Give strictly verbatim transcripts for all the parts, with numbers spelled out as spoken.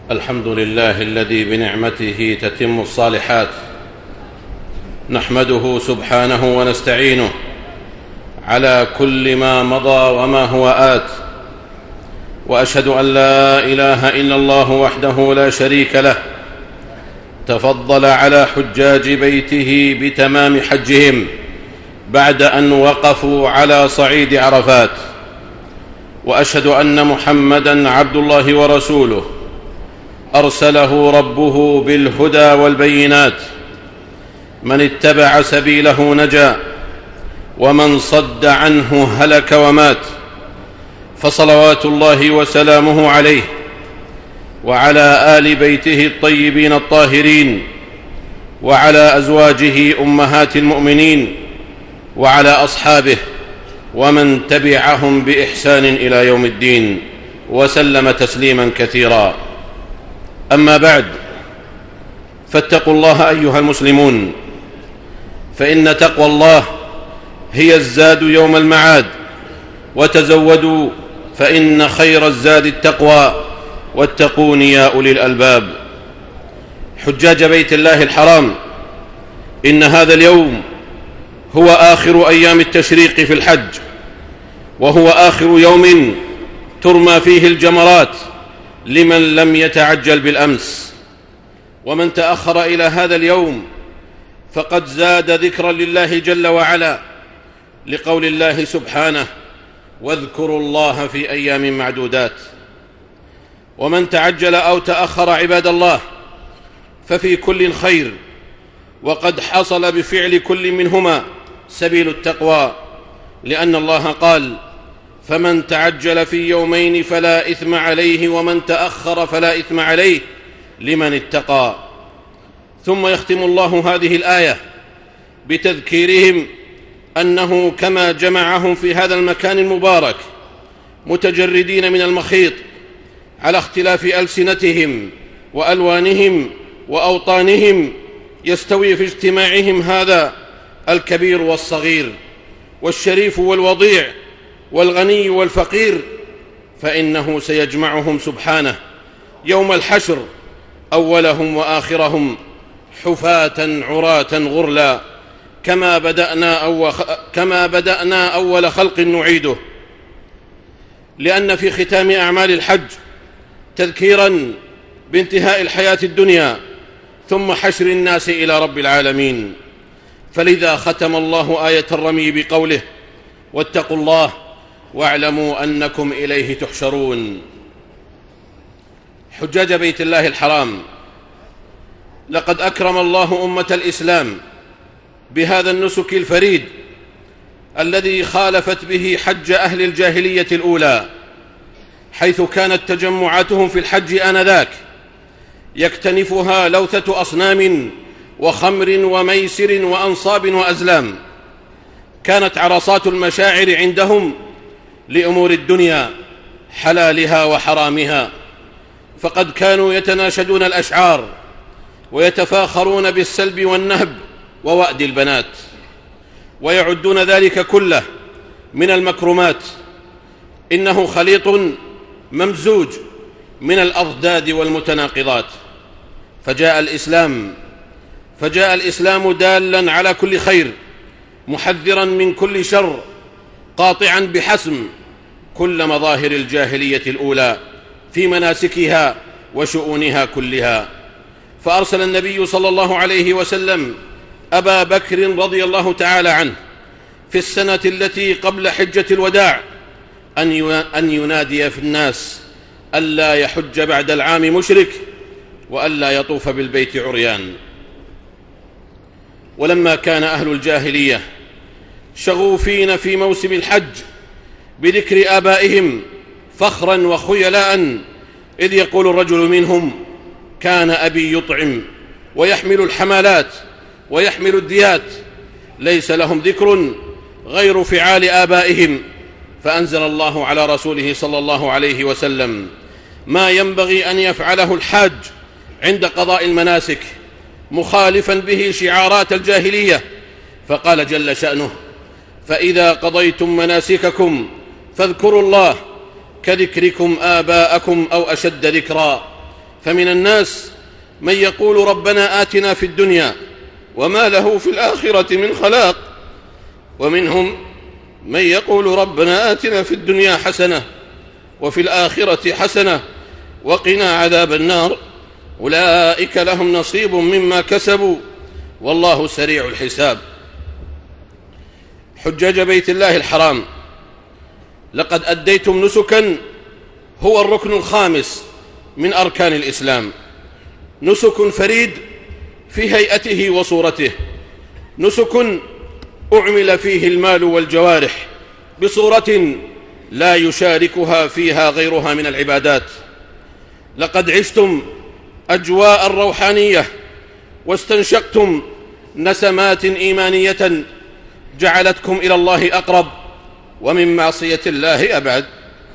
الحمد لله الذي بنعمته تتم الصالحات، نحمده سبحانه ونستعينه على كل ما مضى وما هو آت، وأشهد أن لا إله إلا الله وحده لا شريك له، تفضل على حجاج بيته بتمام حجهم بعد أن وقفوا على صعيد عرفات. وأشهد أن محمدًا عبد الله ورسوله، أرسله ربه بالهدى والبينات، من اتبع سبيله نجا، ومن صد عنه هلك ومات. فصلوات الله وسلامه عليه وعلى آل بيته الطيبين الطاهرين، وعلى أزواجه أمهات المؤمنين، وعلى أصحابه ومن تبعهم بإحسان إلى يوم الدين، وسلم تسليما كثيرا. أما بعد، فاتقوا الله أيها المسلمون، فإن تقوى الله هي الزاد يوم المعاد، وتزودوا فإن خير الزاد التقوى، واتقون يا أولي الألباب. حجاج بيت الله الحرام، إن هذا اليوم هو آخر أيام التشريق في الحج، وهو آخر يوم ترمى فيه الجمرات لمن لم يتعجل بالأمس. ومن تأخر إلى هذا اليوم فقد زاد ذكرا لله جل وعلا، لقول الله سبحانه: واذكروا الله في أيام معدودات. ومن تعجل أو تأخر عباد الله ففي كل خير، وقد حصل بفعل كل منهما سبيل التقوى، لأن الله قال: فمن تعجل في يومين فلا إثم عليه، ومن تأخر فلا إثم عليه لمن اتقى. ثم يختم الله هذه الآية بتذكيرهم أنه كما جمعهم في هذا المكان المبارك متجردين من المخيط على اختلاف ألسنتهم وألوانهم وأوطانهم، يستوي في اجتماعهم هذا الكبير والصغير، والشريف والوضيع، والغني والفقير، فإنه سيجمعهم سبحانه يوم الحشر أولهم وآخرهم حفاة عراة غرلا، كما بدأنا, أو كما بدأنا أول خلق نعيده. لأن في ختام أعمال الحج تذكيرا بانتهاء الحياة الدنيا، ثم حشر الناس إلى رب العالمين. فلذا ختم الله آية الرمي بقوله: واتقوا الله واعلموا أنكم إليه تحشرون. حجاج بيت الله الحرام، لقد أكرم الله أمة الإسلام بهذا النسك الفريد الذي خالفت به حج أهل الجاهلية الأولى، حيث كانت تجمعاتهم في الحج آنذاك يكتنفها لوثة أصنام وخمر وميسر وأنصاب وأزلام. كانت عرصات المشاعر عندهم لأمور الدنيا، حلالها وحرامها، فقد كانوا يتناشدون الأشعار ويتفاخرون بالسلب والنهب ووأد البنات، ويعدون ذلك كله من المكرمات. إنه خليط ممزوج من الأضداد والمتناقضات. فجاء الإسلام فجاء الإسلام دالا على كل خير، محذرا من كل شر، قاطعا بحسم كل مظاهر الجاهلية الأولى في مناسكها وشؤونها كلها. فأرسل النبي صلى الله عليه وسلم أبا بكر رضي الله تعالى عنه في السنة التي قبل حجة الوداع أن ينادي في الناس ألا يحج بعد العام مشرك، وألا يطوف بالبيت عريان. ولما كان أهل الجاهلية شغوفين في موسم الحج بذكر آبائهم فخرا وخيلاء، إذ يقول الرجل منهم: كان أبي يطعم ويحمل الحمالات ويحمل الديات، ليس لهم ذكر غير فعال آبائهم. فأنزل الله على رسوله صلى الله عليه وسلم ما ينبغي أن يفعله الحاج عند قضاء المناسك، مخالفا به شعارات الجاهلية، فقال جل شأنه: فإذا قضيتم مناسككم فاذكروا الله كذكركم آباءكم أو أشد ذكرا، فمن الناس من يقول ربنا آتنا في الدنيا وما له في الآخرة من خلاق، ومنهم من يقول ربنا آتنا في الدنيا حسنة وفي الآخرة حسنة وقنا عذاب النار، أولئك لهم نصيب مما كسبوا والله سريع الحساب. حجاج بيت الله الحرام، لقد أديتم نسكا هو الركن الخامس من أركان الإسلام، نسك فريد في هيئته وصورته، نسك أعمل فيه المال والجوارح بصورة لا يشاركها فيها غيرها من العبادات. لقد عشتم أجواء الروحانية واستنشقتم نسمات إيمانية جعلتكم إلى الله أقرب ومن معصية الله أبعد.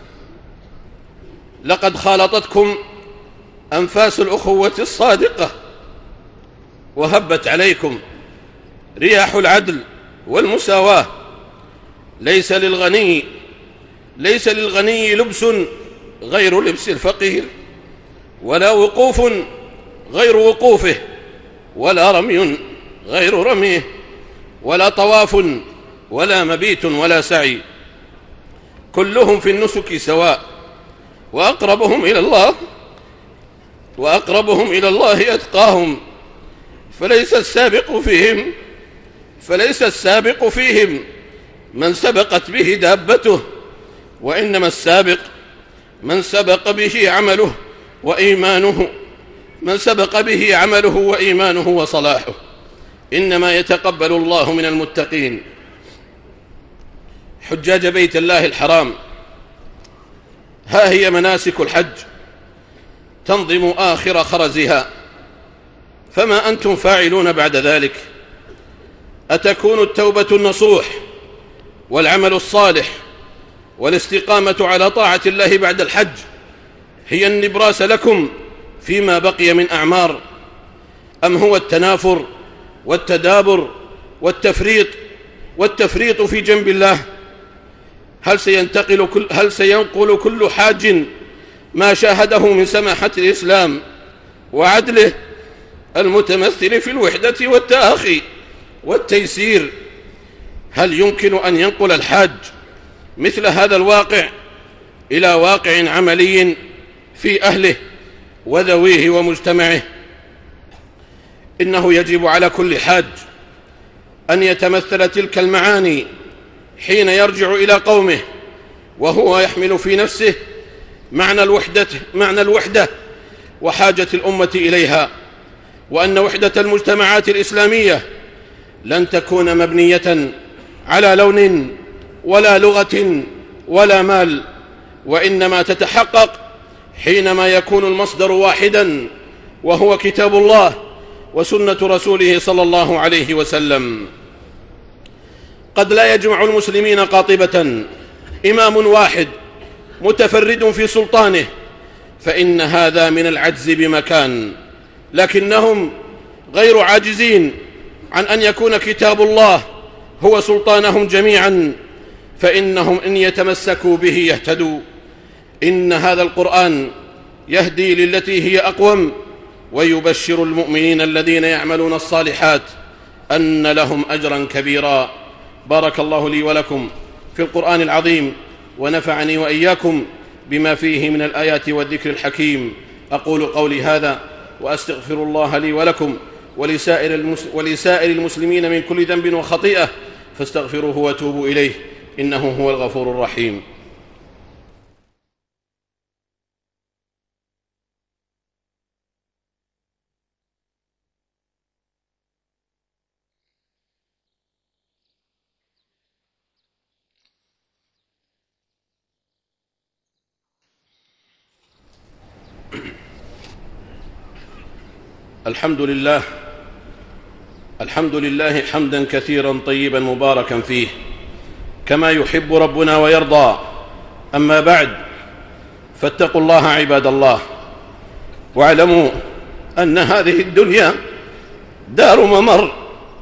لقد خالطتكم أنفاس الأخوة الصادقة وهبت عليكم رياح العدل والمساواة. ليس للغني ليس للغني لبس غير لبس الفقير، ولا وقوف غير وقوفه، ولا رمي غير رميه، ولا طواف ولا مبيت ولا سعي، كلهم في النسك سواء، وأقربهم إلى الله وأقربهم إلى الله أتقاهم، فليس السابق فيهم فليس السابق فيهم من سبقت به دابته، وإنما السابق من سبق به عمله وإيمانه من سبق به عمله وإيمانه وصلاحه. إنما يتقبل الله من المتقين. حجاج بيت الله الحرام، ها هي مناسك الحج تنظم آخر خرزها، فما أنتم فاعلون بعد ذلك؟ أتكون التوبة النصوح والعمل الصالح والاستقامة على طاعة الله بعد الحج هي النبراس لكم فيما بقي من أعمار، أم هو التنافر والتدابر والتفريط والتفريط في جنب الله؟ هل سينتقل كل هل سينقل كل حاج ما شاهده من سماحة الإسلام وعدله المتمثل في الوحدة والتآخي والتيسير؟ هل يمكن أن ينقل الحاج مثل هذا الواقع إلى واقع عملي في أهله وذويه ومجتمعه؟ إنه يجب على كل حاج أن يتمثل تلك المعاني حين يرجع إلى قومه وهو يحمل في نفسه معنى الوحدة, معنى الوحدة وحاجة الأمة إليها، وأن وحدة المجتمعات الإسلامية لن تكون مبنية على لون ولا لغة ولا مال، وإنما تتحقق حينما يكون المصدر واحدا وهو كتاب الله وسنة رسوله صلى الله عليه وسلم. قد لا يجمع المسلمين قاطبة إمام واحد متفرد في سلطانه، فإن هذا من العجز بمكان، لكنهم غير عاجزين عن أن يكون كتاب الله هو سلطانهم جميعا، فإنهم إن يتمسكوا به يهتدوا. إن هذا القرآن يهدي للتي هي أقوم، ويبشر المؤمنين الذين يعملون الصالحات أن لهم أجرا كبيرا. بارك الله لي ولكم في القرآن العظيم، ونفعني وإياكم بما فيه من الآيات والذكر الحكيم. أقول قولي هذا وأستغفر الله لي ولكم ولسائر, ولسائر المسلمين من كل ذنب وخطيئة، فاستغفروه وتوبوا إليه إنه هو الغفور الرحيم. الحمد لله الحمد لله حمدا كثيرا طيبا مباركا فيه كما يحب ربنا ويرضى. أما بعد، فاتقوا الله عباد الله، واعلموا أن هذه الدنيا دار ممر،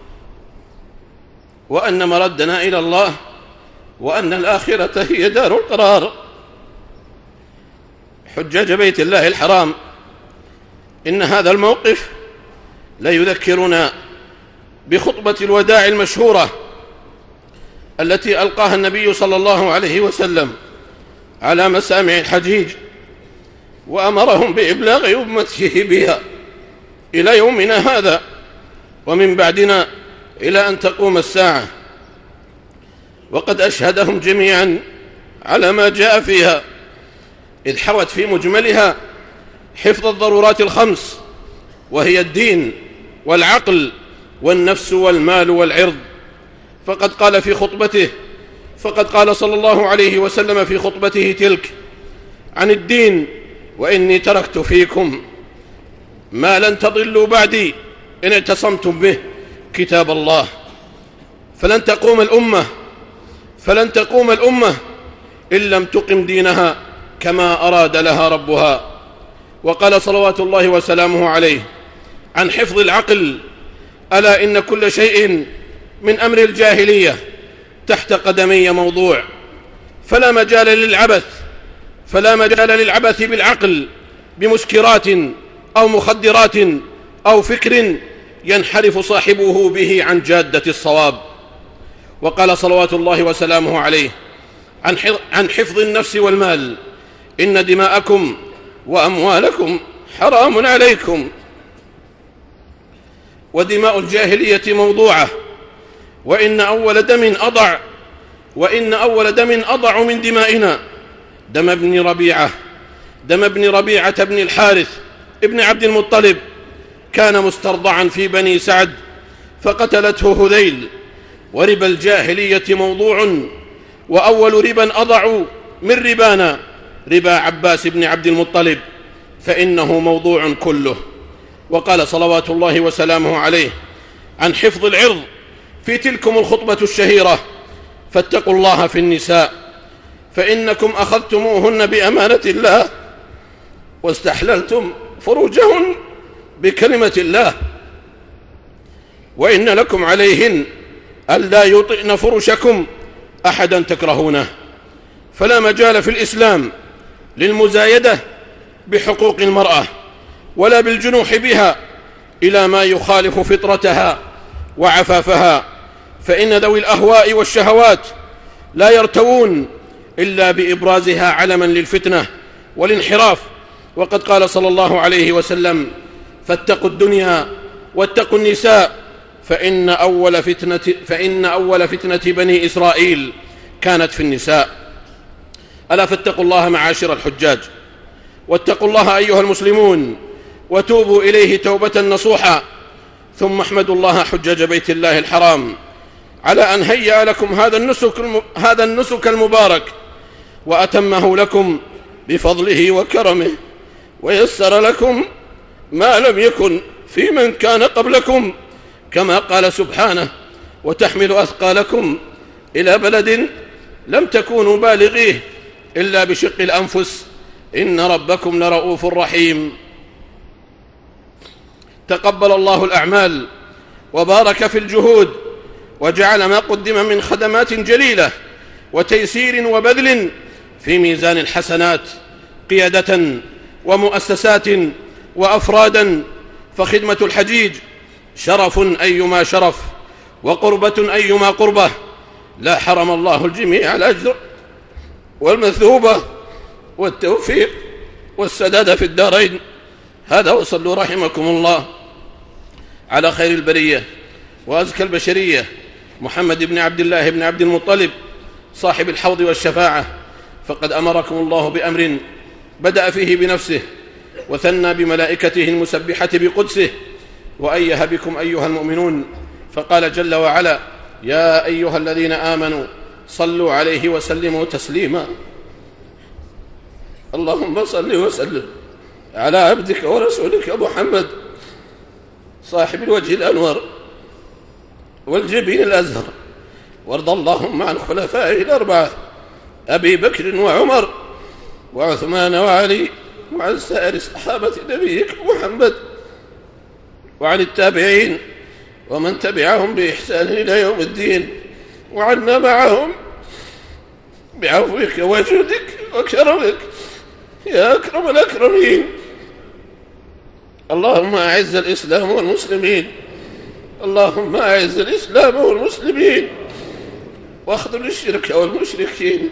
وأن مردنا إلى الله، وأن الآخرة هي دار القرار. حجاج بيت الله الحرام، إن هذا الموقف لا يذكرنا بخطبة الوداع المشهورة التي ألقاها النبي صلى الله عليه وسلم على مسامع الحجيج، وأمرهم بإبلاغ أمته بها إلى يومنا هذا ومن بعدنا إلى أن تقوم الساعة، وقد أشهدهم جميعا على ما جاء فيها، إذ حوت في مجملها حفظ الضرورات الخمس، وهي الدين والعقل والنفس والمال والعرض. فقد قال في خطبته فقد قال صلى الله عليه وسلم في خطبته تلك عن الدين: وإني تركت فيكم ما لن تضلوا بعدي إن اعتصمتم به، كتاب الله. فلن تقوم الأمة فلن تقوم الأمة إن لم تقم دينها كما أراد لها ربها. وقال صلوات الله وسلامه عليه عن حفظ العقل: ألا إن كل شيء من أمر الجاهلية تحت قدمي موضوع، فلا مجال للعبث فلا مجال للعبث بالعقل بمسكرات أو مخدرات أو فكر ينحرف صاحبه به عن جادة الصواب. وقال صلوات الله وسلامه عليه عن حفظ النفس والمال: إن دماءكم وأموالكم حرام عليكم. ودماء الجاهلية موضوعة، وإن أول دم أضع وإن أول دم أضع من دمائنا دم ابن ربيعة دم ابن ربيعة بن الحارث ابن عبد المطلب، كان مسترضعا في بني سعد فقتلته هذيل. وربا الجاهلية موضوع، وأول ربا أضع من ربانا ربا عباس بن عبد المطلب، فإنه موضوع كله. وقال صلوات الله وسلامه عليه عن حفظ العرض في تلكم الخطبة الشهيرة: فاتقوا الله في النساء، فإنكم أخذتموهن بأمانة الله واستحللتم فروجهن بكلمة الله، وإن لكم عليهن ألا يطئن فرشكم أحدا تكرهونه. فلا مجال في الإسلام للمزايدة بحقوق المرأة ولا بالجنوح بها إلى ما يخالف فطرتها وعفافها، فإن ذوي الأهواء والشهوات لا يرتوون إلا بإبرازها علما للفتنة والانحراف. وقد قال صلى الله عليه وسلم: فاتقوا الدنيا واتقوا النساء، فإن أول فتنة, فإن أول فتنة بني إسرائيل كانت في النساء. ألا فاتقوا الله معاشر الحجاج، واتقوا الله أيها المسلمون، وتوبوا إليه توبة نصوحا. ثم احمدوا الله حجاج بيت الله الحرام على أن هيأ لكم هذا النسك, هذا النسك المبارك، وأتمه لكم بفضله وكرمه، ويسر لكم ما لم يكن في من كان قبلكم، كما قال سبحانه: وتحمل أثقالكم إلى بلد لم تكونوا بالغيه إلا بشق الأنفس إن ربكم لرؤوف رحيم. تقبل الله الأعمال وبارك في الجهود، وجعل ما قدم من خدمات جليلة وتيسير وبذل في ميزان الحسنات، قيادة ومؤسسات وأفرادا. فخدمة الحجيج شرف أيما شرف، وقربة أيما قربة، لا حرم الله الجميع الأجر والمثوبة والتوفيق والسداد في الدارين. هذا، وصلوا رحمكم الله على خير البرية وأزكى البشرية محمد بن عبد الله بن عبد المطلب صاحب الحوض والشفاعة. فقد أمركم الله بأمر بدأ فيه بنفسه، وثنى بملائكته المسبحة بقدسه، وأيه بكم أيها المؤمنون، فقال جل وعلا: يا أيها الذين آمنوا صلوا عليه وسلموا تسليما. اللهم صل وسلم على عبدك ورسولك محمد صاحب الوجه الأنور والجبين الأزهر، وارض اللهم عن خلفائه الأربعة أبي بكر وعمر وعثمان وعلي، وعن سائر صحابة نبيك محمد، وعن التابعين ومن تبعهم بإحسان إلى يوم الدين، وعنا معهم بعفوك وجودك وكرمك يا أكرم الأكرمين. اللهم أعز الإسلام والمسلمين، اللهم أعز الإسلام والمسلمين واخذل الشرك والمشركين.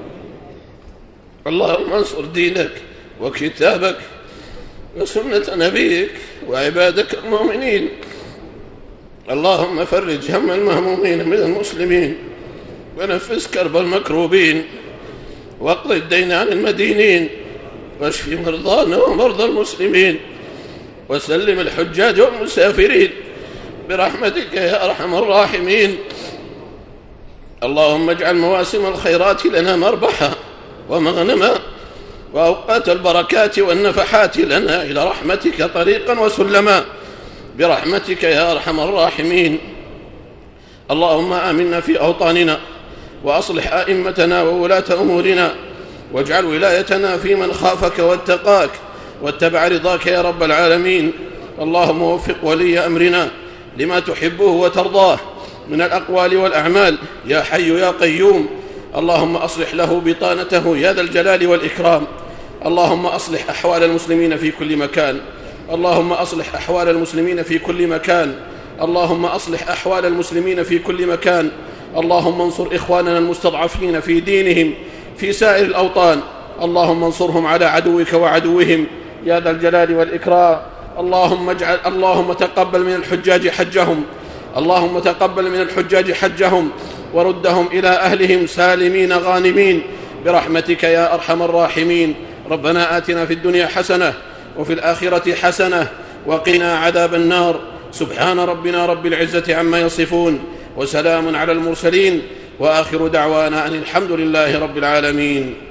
اللهم انصر دينك وكتابك وسنة نبيك وعبادك المؤمنين. اللهم فرج هم المهمومين من المسلمين ونفس كرب المكروبين واقض الدين عن المدينين واشف مرضانا ومرضى المسلمين وسلم الحجاج والمسافرين برحمتك يا أرحم الراحمين. اللهم اجعل مواسم الخيرات لنا مربحا ومغنما وأوقات البركات والنفحات لنا إلى رحمتك طريقا وسلما برحمتك يا أرحم الراحمين. اللهم آمنا في أوطاننا وأصلح أئمتنا وولاة أمورنا واجعل ولايتنا في من خافك واتقاك واتبع رضاك يا رب العالمين. اللهم وفق ولي أمرنا لما تحبه وترضاه من الأقوال والأعمال يا حي يا قيوم. اللهم أصلح له بطانته يا ذا الجلال والإكرام. اللهم أصلح أحوال المسلمين في كل مكان، اللهم أصلح أحوال المسلمين في كل مكان، اللهم أصلح أحوال المسلمين في كل مكان. اللهم انصر إخواننا المستضعفين في دينهم في سائر الأوطان، اللهم انصرهم على عدوك وعدوهم يا ذا الجلال والإكرام. اللهم اجعل اللهم تقبل من الحجاج حجهم، اللهم تقبل من الحجاج حجهم وردهم إلى أهلهم سالمين غانمين برحمتك يا أرحم الراحمين. ربنا آتنا في الدنيا حسنة وفي الآخرة حسنة وقنا عذاب النار. سبحان ربنا رب العزة عما يصفون وسلام على المرسلين وآخر دعوانا أن الحمد لله رب العالمين.